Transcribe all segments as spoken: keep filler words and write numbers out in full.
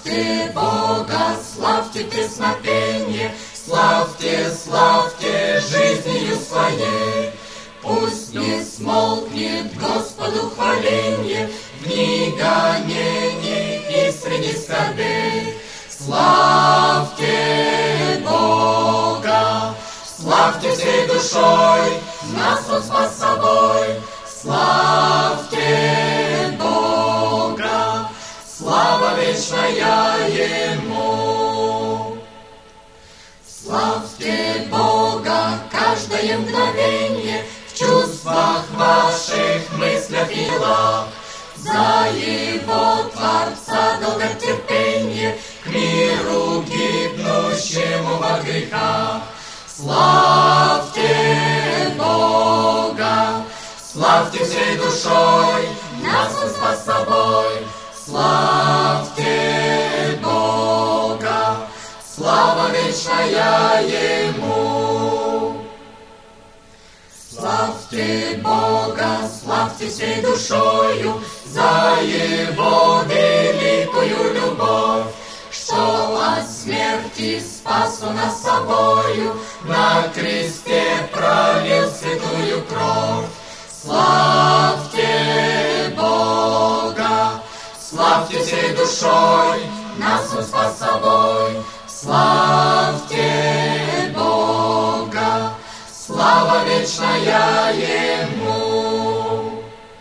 Славьте Бога, славьте песнопенье, славьте, славьте жизнью своей. Пусть не смолкнет Господу хваленье в дни гонений и среди скорбей. Славьте Бога, славьте всей душой, нас Он спас собой. Славьте Бога, слава вечная Ему. Славьте Бога каждое мгновенье в чувствах ваших, мыслях и делах. За Его Творца долготерпенье к миру гибнущему во грехах. Славьте Бога, славьте всей душой, нас Он спас собой. Славьте Бога, слава вечная Ему. Славьте Бога, славьте всей душою за Его великую любовь, что от смерти спас Он нас собою, на кресте пролил святую кровь. Славьте Бога, славьте всей душой, нас Он спас собой. Славьте Бога, слава вечная Ему.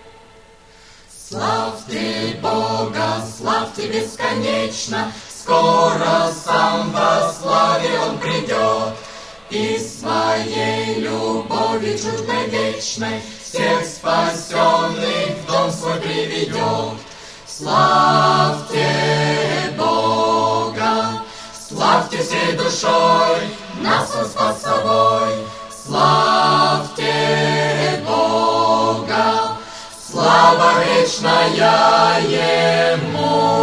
Славьте Бога, славьте бесконечно, скоро сам во славе Он придет, и своей любовью чудной вечной всех спасенных в дом свой приведет. Славьте Бога, славьте всей душой, нас Он спас собой. Славьте Бога, слава вечная Ему.